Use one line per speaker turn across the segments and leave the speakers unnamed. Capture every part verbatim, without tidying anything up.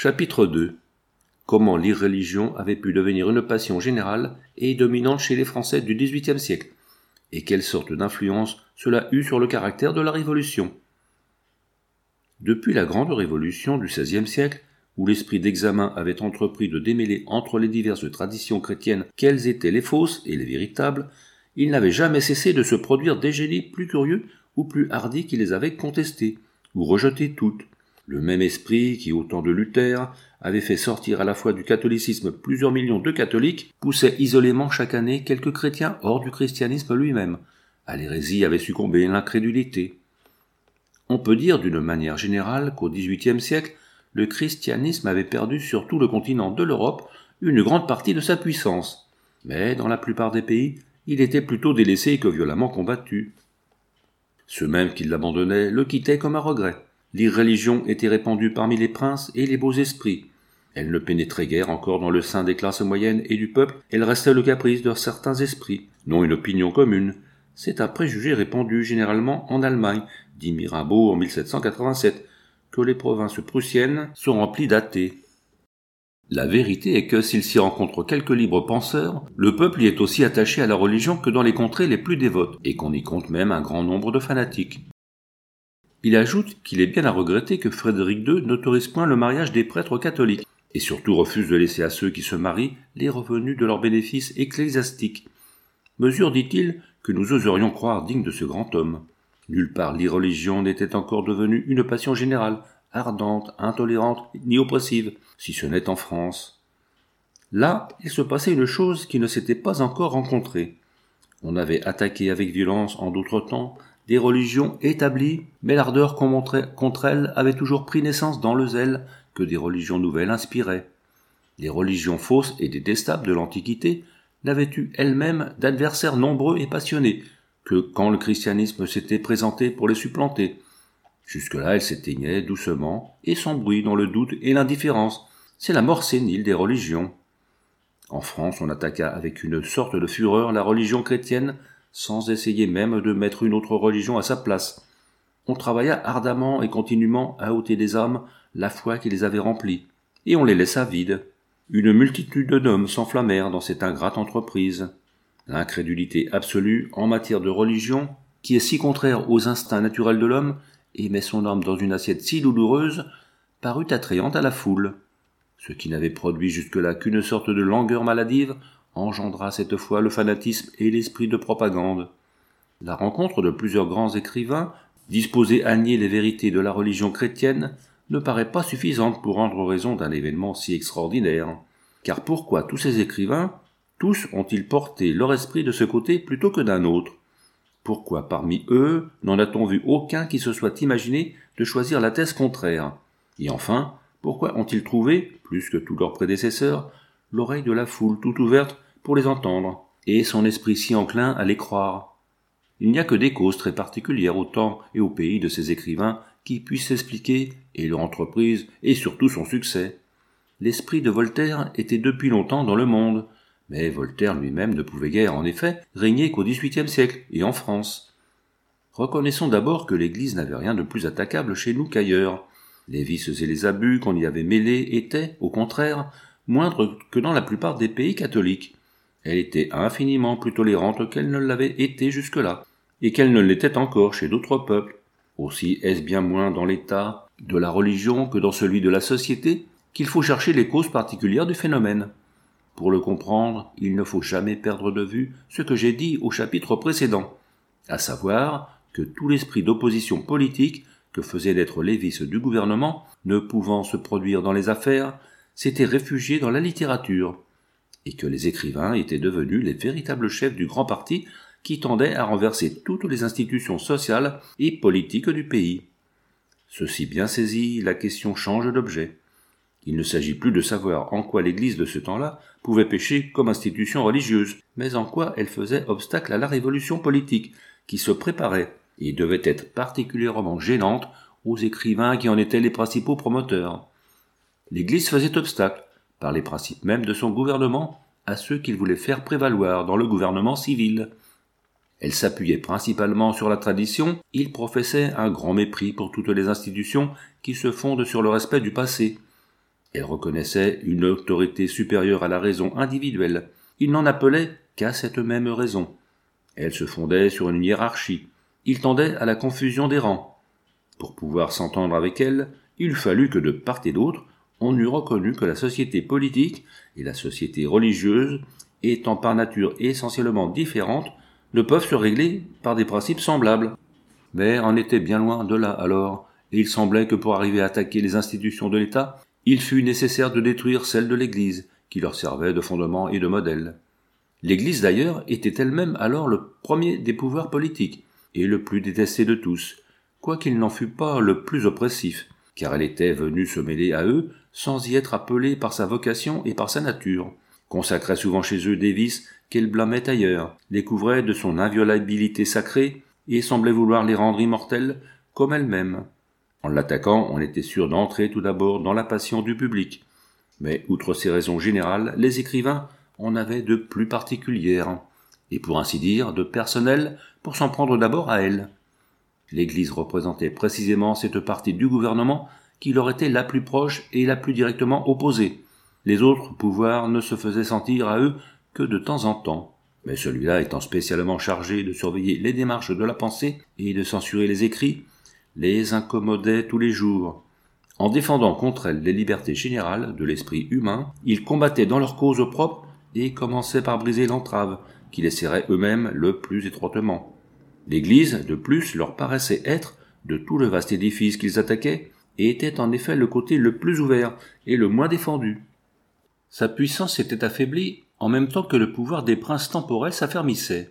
Chapitre deux. Comment l'irréligion avait pu devenir une passion générale et dominante chez les Français du dix-huitième siècle, et quelle sorte d'influence cela eut sur le caractère de la Révolution. Depuis la Grande Révolution du seizième siècle, où l'esprit d'examen avait entrepris de démêler entre les diverses traditions chrétiennes quelles étaient les fausses et les véritables, il n'avait jamais cessé de se produire des génies plus curieux ou plus hardis qui les avaient contestées, ou rejetées toutes. Le même esprit qui, au temps de Luther, avait fait sortir à la fois du catholicisme plusieurs millions de catholiques, poussait isolément chaque année quelques chrétiens hors du christianisme lui-même. À l'hérésie avait succombé l'incrédulité. On peut dire d'une manière générale qu'au dix-huitième siècle, le christianisme avait perdu sur tout le continent de l'Europe une grande partie de sa puissance. Mais dans la plupart des pays, il était plutôt délaissé que violemment combattu. Ceux mêmes qui l'abandonnaient le quittaient comme à regret. L'irréligion était répandue parmi les princes et les beaux esprits. Elle ne pénétrait guère encore dans le sein des classes moyennes et du peuple, elle restait le caprice de certains esprits, non une opinion commune. C'est un préjugé répandu généralement en Allemagne, dit Mirabeau en mille sept cent quatre-vingt-sept, que les provinces prussiennes sont remplies d'athées. La vérité est que s'il s'y rencontre quelques libres penseurs, le peuple y est aussi attaché à la religion que dans les contrées les plus dévotes, et qu'on y compte même un grand nombre de fanatiques. Il ajoute qu'il est bien à regretter que Frédéric deux n'autorise point le mariage des prêtres catholiques, et surtout refuse de laisser à ceux qui se marient les revenus de leurs bénéfices ecclésiastiques. Mesure, dit-il, que nous oserions croire digne de ce grand homme. Nulle part l'irreligion n'était encore devenue une passion générale, ardente, intolérante, ni oppressive, si ce n'est en France. Là, il se passait une chose qui ne s'était pas encore rencontrée. On avait attaqué avec violence, en d'autres temps, des religions établies, mais l'ardeur qu'on montrait contre elles avait toujours pris naissance dans le zèle que des religions nouvelles inspiraient. Les religions fausses et détestables de l'Antiquité n'avaient eu elles-mêmes d'adversaires nombreux et passionnés que quand le christianisme s'était présenté pour les supplanter. Jusque-là, elles s'éteignaient doucement et sans bruit dans le doute et l'indifférence. C'est la mort sénile des religions. En France, on attaqua avec une sorte de fureur la religion chrétienne sans essayer même de mettre une autre religion à sa place. On travailla ardemment et continuellement à ôter des âmes la foi qui les avait remplies, et on les laissa vides. Une multitude d'hommes s'enflammèrent dans cette ingrate entreprise. L'incrédulité absolue en matière de religion, qui est si contraire aux instincts naturels de l'homme, et met son âme dans une assiette si douloureuse, parut attrayante à la foule. Ce qui n'avait produit jusque-là qu'une sorte de langueur maladive, engendra cette fois le fanatisme et l'esprit de propagande. La rencontre de plusieurs grands écrivains, disposés à nier les vérités de la religion chrétienne, ne paraît pas suffisante pour rendre raison d'un événement si extraordinaire. Car pourquoi tous ces écrivains, tous ont-ils porté leur esprit de ce côté plutôt que d'un autre? Pourquoi parmi eux n'en a-t-on vu aucun qui se soit imaginé de choisir la thèse contraire? Et enfin, pourquoi ont-ils trouvé, plus que tous leurs prédécesseurs, l'oreille de la foule tout ouverte pour les entendre, et son esprit si enclin à les croire? Il n'y a que des causes très particulières au temps et au pays de ces écrivains qui puissent expliquer, et leur entreprise, et surtout son succès. L'esprit de Voltaire était depuis longtemps dans le monde, mais Voltaire lui-même ne pouvait guère, en effet, régner qu'au dix-huitième siècle, et en France. Reconnaissons d'abord que l'Église n'avait rien de plus attaquable chez nous qu'ailleurs. Les vices et les abus qu'on y avait mêlés étaient, au contraire, moindres que dans la plupart des pays catholiques. Elle était infiniment plus tolérante qu'elle ne l'avait été jusque-là, et qu'elle ne l'était encore chez d'autres peuples. Aussi est-ce bien moins dans l'état de la religion que dans celui de la société qu'il faut chercher les causes particulières du phénomène. Pour le comprendre, il ne faut jamais perdre de vue ce que j'ai dit au chapitre précédent, à savoir que tout l'esprit d'opposition politique que faisait naître les vices du gouvernement, ne pouvant se produire dans les affaires, s'était réfugié dans la littérature, et que les écrivains étaient devenus les véritables chefs du grand parti qui tendait à renverser toutes les institutions sociales et politiques du pays. Ceci bien saisi, la question change d'objet. Il ne s'agit plus de savoir en quoi l'Église de ce temps-là pouvait pécher comme institution religieuse, mais en quoi elle faisait obstacle à la révolution politique qui se préparait et devait être particulièrement gênante aux écrivains qui en étaient les principaux promoteurs. L'Église faisait obstacle, par les principes mêmes de son gouvernement, à ceux qu'il voulait faire prévaloir dans le gouvernement civil. Elle s'appuyait principalement sur la tradition, il professait un grand mépris pour toutes les institutions qui se fondent sur le respect du passé. Elle reconnaissait une autorité supérieure à la raison individuelle. Il n'en appelait qu'à cette même raison. Elle se fondait sur une hiérarchie. Il tendait à la confusion des rangs. Pour pouvoir s'entendre avec elle, il fallut que de part et d'autre, on eût reconnu que la société politique et la société religieuse, étant par nature essentiellement différentes, ne peuvent se régler par des principes semblables. Mais on était bien loin de là alors, et il semblait que pour arriver à attaquer les institutions de l'État, il fut nécessaire de détruire celles de l'Église, qui leur servait de fondement et de modèle. L'Église d'ailleurs était elle-même alors le premier des pouvoirs politiques, et le plus détesté de tous, quoiqu'il n'en fût pas le plus oppressif, car elle était venue se mêler à eux sans y être appelée par sa vocation et par sa nature, consacrait souvent chez eux des vices qu'elle blâmait ailleurs, les couvrait de son inviolabilité sacrée et semblait vouloir les rendre immortels comme elle-même. En l'attaquant, on était sûr d'entrer tout d'abord dans la passion du public. Mais outre ces raisons générales, les écrivains en avaient de plus particulières, et pour ainsi dire de personnelles, pour s'en prendre d'abord à elle. L'Église représentait précisément cette partie du gouvernement qui leur était la plus proche et la plus directement opposée. Les autres pouvoirs ne se faisaient sentir à eux que de temps en temps, mais celui-là étant spécialement chargé de surveiller les démarches de la pensée et de censurer les écrits, les incommodait tous les jours. En défendant contre elles les libertés générales de l'esprit humain, ils combattaient dans leur cause propre et commençaient par briser l'entrave, qui les serrait eux-mêmes le plus étroitement. L'Église, de plus, leur paraissait être, de tout le vaste édifice qu'ils attaquaient, et était en effet le côté le plus ouvert et le moins défendu. Sa puissance s'était affaiblie en même temps que le pouvoir des princes temporels s'affermissait.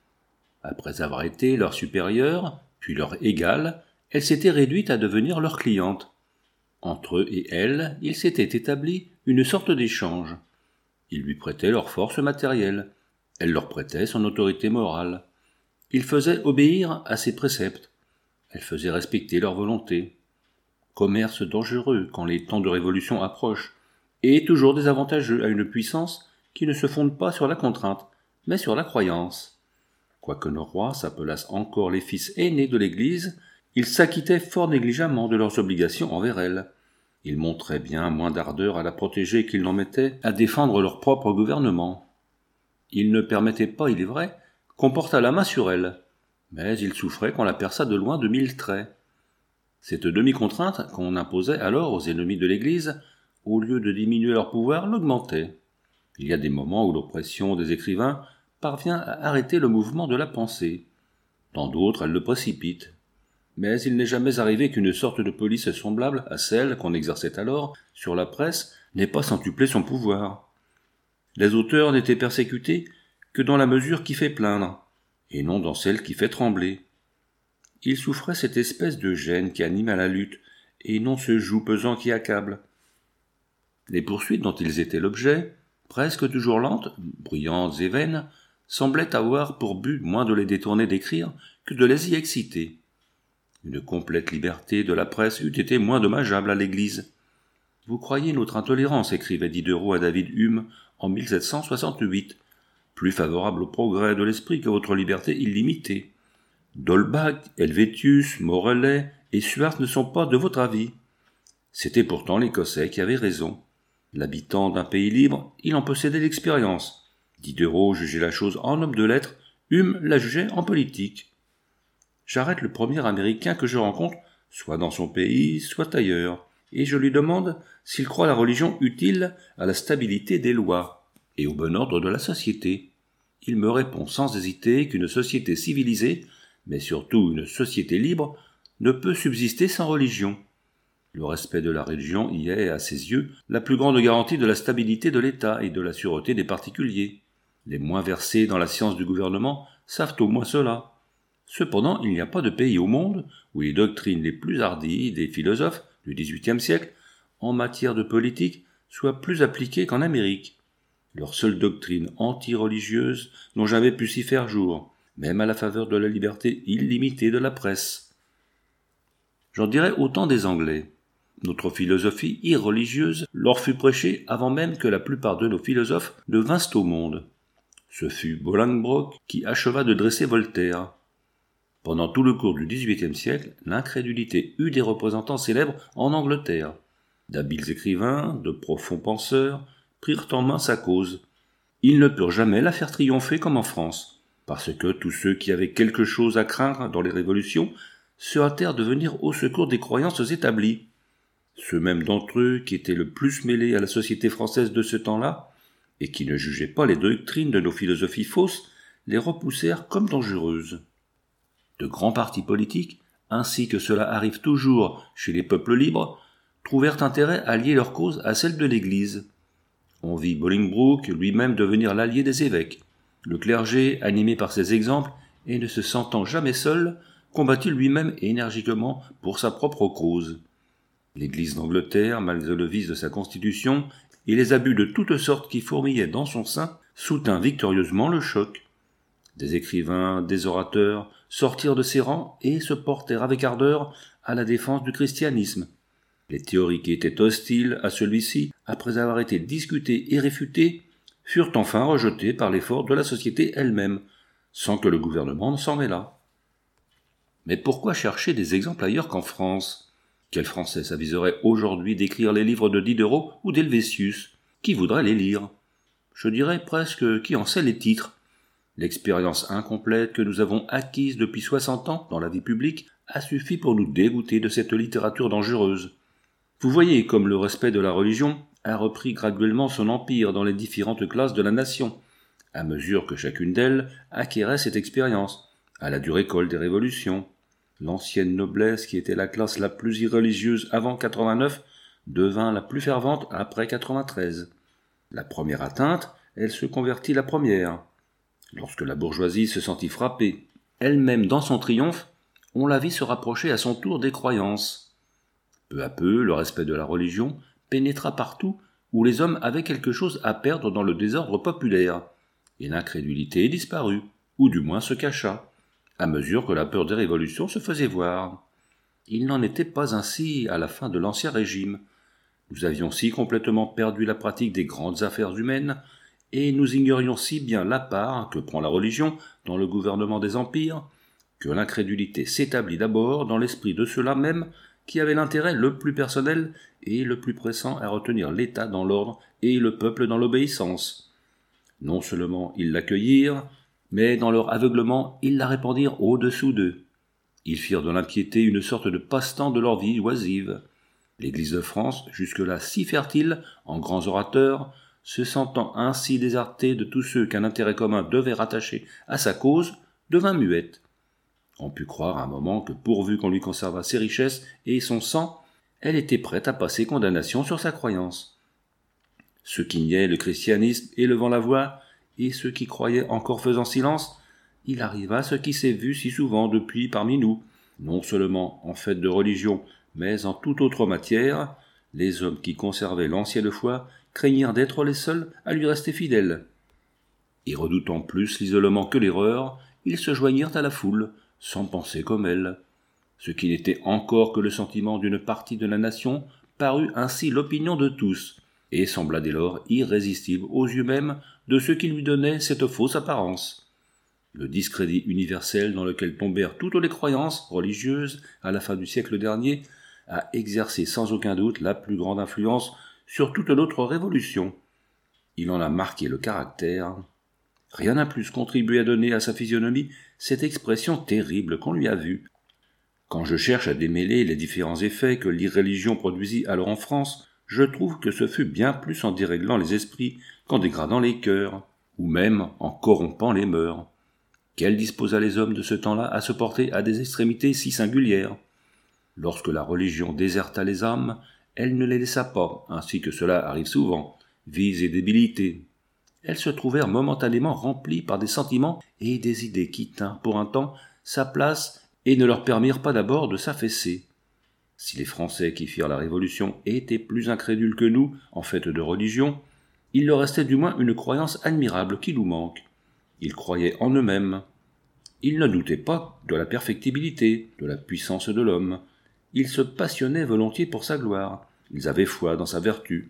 Après avoir été leur supérieure, puis leur égale, elle s'était réduite à devenir leur cliente. Entre eux et elle, il s'était établi une sorte d'échange. Ils lui prêtaient leur force matérielle, elle leur prêtait son autorité morale. Ils faisaient obéir à ses préceptes, elle faisait respecter leur volonté. Commerce dangereux quand les temps de révolution approchent, et toujours désavantageux à une puissance qui ne se fonde pas sur la contrainte, mais sur la croyance. Quoique nos rois s'appelassent encore les fils aînés de l'Église, ils s'acquittaient fort négligemment de leurs obligations envers elle. Ils montraient bien moins d'ardeur à la protéger qu'ils n'en mettaient à défendre leur propre gouvernement. Ils ne permettaient pas, il est vrai, qu'on portât la main sur elle, mais ils souffraient qu'on la perçât de loin de mille traits. Cette demi-contrainte qu'on imposait alors aux ennemis de l'Église, au lieu de diminuer leur pouvoir, l'augmentait. Il y a des moments où l'oppression des écrivains parvient à arrêter le mouvement de la pensée. Dans d'autres, elle le précipite. Mais il n'est jamais arrivé qu'une sorte de police semblable à celle qu'on exerçait alors sur la presse n'ait pas centuplé son pouvoir. Les auteurs n'étaient persécutés que dans la mesure qui fait plaindre, et non dans celle qui fait trembler. Ils souffraient cette espèce de gêne qui anime à la lutte, et non ce joug pesant qui accable. Les poursuites dont ils étaient l'objet, presque toujours lentes, bruyantes et vaines, semblaient avoir pour but moins de les détourner d'écrire que de les y exciter. Une complète liberté de la presse eût été moins dommageable à l'Église. « Vous croyez notre intolérance, écrivait Diderot à David Hume en mille sept cent soixante-huit, plus favorable au progrès de l'esprit que votre liberté illimitée. D'Holbach, Helvétius, Morellet et Stuart ne sont pas de votre avis. » C'était pourtant l'Écossais qui avait raison. L'habitant d'un pays libre, il en possédait l'expérience. Diderot jugeait la chose en homme de lettres, Hume la jugeait en politique. J'arrête le premier Américain que je rencontre, soit dans son pays, soit ailleurs, et je lui demande s'il croit la religion utile à la stabilité des lois et au bon ordre de la société. Il me répond sans hésiter qu'une société civilisée, mais surtout une société libre, ne peut subsister sans religion. Le respect de la religion y est, à ses yeux, la plus grande garantie de la stabilité de l'État et de la sûreté des particuliers. Les moins versés dans la science du gouvernement savent au moins cela. Cependant, il n'y a pas de pays au monde où les doctrines les plus hardies des philosophes du dix-huitième siècle, en matière de politique, soient plus appliquées qu'en Amérique. Leurs seules doctrines anti-religieuses n'ont jamais pu s'y faire jour, même à la faveur de la liberté illimitée de la presse. J'en dirais autant des Anglais. Notre philosophie irreligieuse leur fut prêchée avant même que la plupart de nos philosophes ne vinssent au monde. Ce fut Bolingbroke qui acheva de dresser Voltaire. Pendant tout le cours du dix-huitième siècle, l'incrédulité eut des représentants célèbres en Angleterre. D'habiles écrivains, de profonds penseurs, prirent en main sa cause. Ils ne purent jamais la faire triompher comme en France, parce que tous ceux qui avaient quelque chose à craindre dans les révolutions se hâtèrent de venir au secours des croyances établies. Ceux mêmes d'entre eux qui étaient le plus mêlés à la société française de ce temps-là, et qui ne jugeaient pas les doctrines de nos philosophies fausses, les repoussèrent comme dangereuses. De grands partis politiques, ainsi que cela arrive toujours chez les peuples libres, trouvèrent intérêt à lier leur cause à celle de l'Église. On vit Bolingbroke lui-même devenir l'allié des évêques. Le clergé, animé par ses exemples et ne se sentant jamais seul, combattit lui-même énergiquement pour sa propre cause. L'Église d'Angleterre, malgré le vice de sa constitution et les abus de toutes sortes qui fourmillaient dans son sein, soutint victorieusement le choc. Des écrivains, des orateurs sortirent de ses rangs et se portèrent avec ardeur à la défense du christianisme. Les théories qui étaient hostiles à celui-ci, après avoir été discutées et réfutées, furent enfin rejetées par l'effort de la société elle-même, sans que le gouvernement ne s'en mêlât. Mais pourquoi chercher des exemples ailleurs qu'en France ? Quel Français s'aviserait aujourd'hui d'écrire les livres de Diderot ou d'Helvétius ? Qui voudrait les lire ? Je dirais presque qui en sait les titres. L'expérience incomplète que nous avons acquise depuis soixante ans dans la vie publique a suffi pour nous dégoûter de cette littérature dangereuse. Vous voyez comme le respect de la religion a repris graduellement son empire dans les différentes classes de la nation, à mesure que chacune d'elles acquérait cette expérience, à la dure école des révolutions. L'ancienne noblesse, qui était la classe la plus irreligieuse avant quatre-vingt-neuf, devint la plus fervente après quatre-vingt-treize. La première atteinte, elle se convertit la première. Lorsque la bourgeoisie se sentit frappée, elle-même dans son triomphe, on la vit se rapprocher à son tour des croyances. Peu à peu, le respect de la religion pénétra partout où les hommes avaient quelque chose à perdre dans le désordre populaire, et l'incrédulité disparut, ou du moins se cacha, à mesure que la peur des révolutions se faisait voir. Il n'en était pas ainsi à la fin de l'Ancien Régime. Nous avions si complètement perdu la pratique des grandes affaires humaines, et nous ignorions si bien la part que prend la religion dans le gouvernement des empires, que l'incrédulité s'établit d'abord dans l'esprit de ceux-là même qui avaient l'intérêt le plus personnel et le plus pressant à retenir l'État dans l'ordre et le peuple dans l'obéissance. Non seulement ils l'accueillirent, mais dans leur aveuglement, ils la répandirent au-dessous d'eux. Ils firent de l'impiété une sorte de passe-temps de leur vie oisive. L'Église de France, jusque-là si fertile en grands orateurs, se sentant ainsi désertée de tous ceux qu'un intérêt commun devait rattacher à sa cause, devint muette. On put croire un moment que pourvu qu'on lui conservât ses richesses et son sang, elle était prête à passer condamnation sur sa croyance. Ceux qui niaient le christianisme élevant la voix, et ceux qui croyaient encore faisant silence, il arriva ce qui s'est vu si souvent depuis parmi nous, non seulement en fait de religion, mais en toute autre matière, les hommes qui conservaient l'ancienne foi craignirent d'être les seuls à lui rester fidèles. Et redoutant plus l'isolement que l'erreur, ils se joignirent à la foule, sans penser comme elle. Ce qui n'était encore que le sentiment d'une partie de la nation parut ainsi l'opinion de tous, et sembla dès lors irrésistible aux yeux mêmes de ceux qui lui donnaient cette fausse apparence. Le discrédit universel dans lequel tombèrent toutes les croyances religieuses à la fin du siècle dernier a exercé sans aucun doute la plus grande influence sur toute notre révolution. Il en a marqué le caractère. Rien n'a plus contribué à donner à sa physionomie cette expression terrible qu'on lui a vue. Quand je cherche à démêler les différents effets que l'irréligion produisit alors en France, je trouve que ce fut bien plus en déréglant les esprits qu'en dégradant les cœurs, ou même en corrompant les mœurs. Qu'elle disposa les hommes de ce temps-là à se porter à des extrémités si singulières. Lorsque la religion déserta les âmes, elle ne les laissa pas, ainsi que cela arrive souvent, vices et débilités. Elles se trouvèrent momentanément remplies par des sentiments et des idées qui tinrent pour un temps sa place et ne leur permirent pas d'abord de s'affaisser. Si les Français qui firent la Révolution étaient plus incrédules que nous en fait de religion, il leur restait du moins une croyance admirable qui nous manque. Ils croyaient en eux-mêmes. Ils ne doutaient pas de la perfectibilité, de la puissance de l'homme. Ils se passionnaient volontiers pour sa gloire. Ils avaient foi dans sa vertu.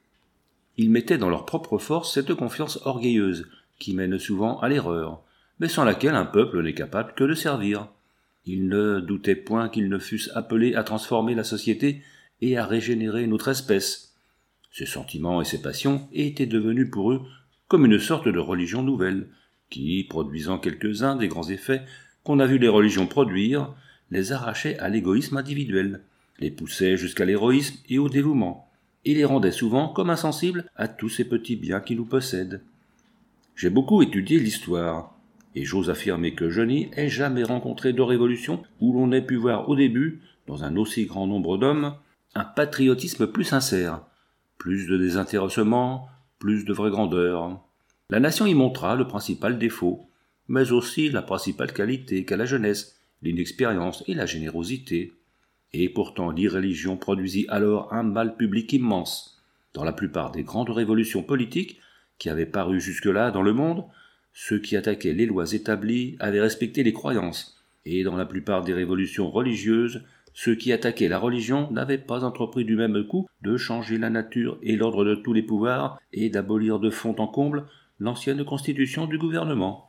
Ils mettaient dans leur propre force cette confiance orgueilleuse, qui mène souvent à l'erreur, mais sans laquelle un peuple n'est capable que de servir. Ils ne doutaient point qu'ils ne fussent appelés à transformer la société et à régénérer notre espèce. Ces sentiments et ces passions étaient devenus pour eux comme une sorte de religion nouvelle, qui, produisant quelques-uns des grands effets qu'on a vu les religions produire, les arrachait à l'égoïsme individuel, les poussait jusqu'à l'héroïsme et au dévouement, et les rendait souvent comme insensibles à tous ces petits biens qui nous possèdent. J'ai beaucoup étudié l'histoire, et j'ose affirmer que je n'y ai jamais rencontré de révolution où l'on ait pu voir au début, dans un aussi grand nombre d'hommes, un patriotisme plus sincère, plus de désintéressement, plus de vraie grandeur. La nation y montra le principal défaut, mais aussi la principale qualité qu'a la jeunesse, l'inexpérience et la générosité. Et pourtant l'irréligion produisit alors un mal public immense. Dans la plupart des grandes révolutions politiques qui avaient paru jusque-là dans le monde, ceux qui attaquaient les lois établies avaient respecté les croyances, et dans la plupart des révolutions religieuses, ceux qui attaquaient la religion n'avaient pas entrepris du même coup de changer la nature et l'ordre de tous les pouvoirs et d'abolir de fond en comble l'ancienne constitution du gouvernement.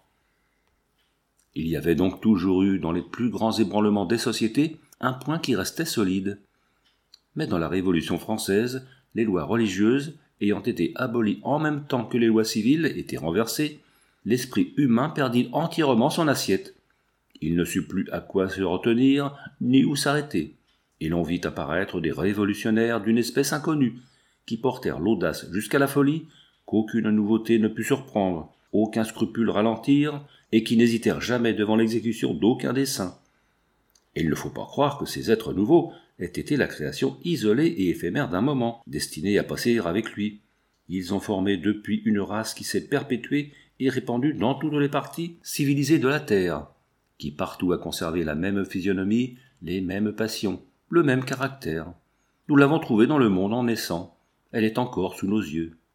Il y avait donc toujours eu dans les plus grands ébranlements des sociétés un point qui restait solide. Mais dans la Révolution française, les lois religieuses ayant été abolies en même temps que les lois civiles étaient renversées, l'esprit humain perdit entièrement son assiette. Il ne sut plus à quoi se retenir, ni où s'arrêter, et l'on vit apparaître des révolutionnaires d'une espèce inconnue, qui portèrent l'audace jusqu'à la folie, qu'aucune nouveauté ne put surprendre, aucun scrupule ralentir, et qui n'hésitèrent jamais devant l'exécution d'aucun dessein. Et il ne faut pas croire que ces êtres nouveaux aient été la création isolée et éphémère d'un moment, destinée à passer avec lui. Ils ont formé depuis une race qui s'est perpétuée et répandue dans toutes les parties civilisées de la terre, qui partout a conservé la même physionomie, les mêmes passions, le même caractère. Nous l'avons trouvée dans le monde en naissant. Elle est encore sous nos yeux.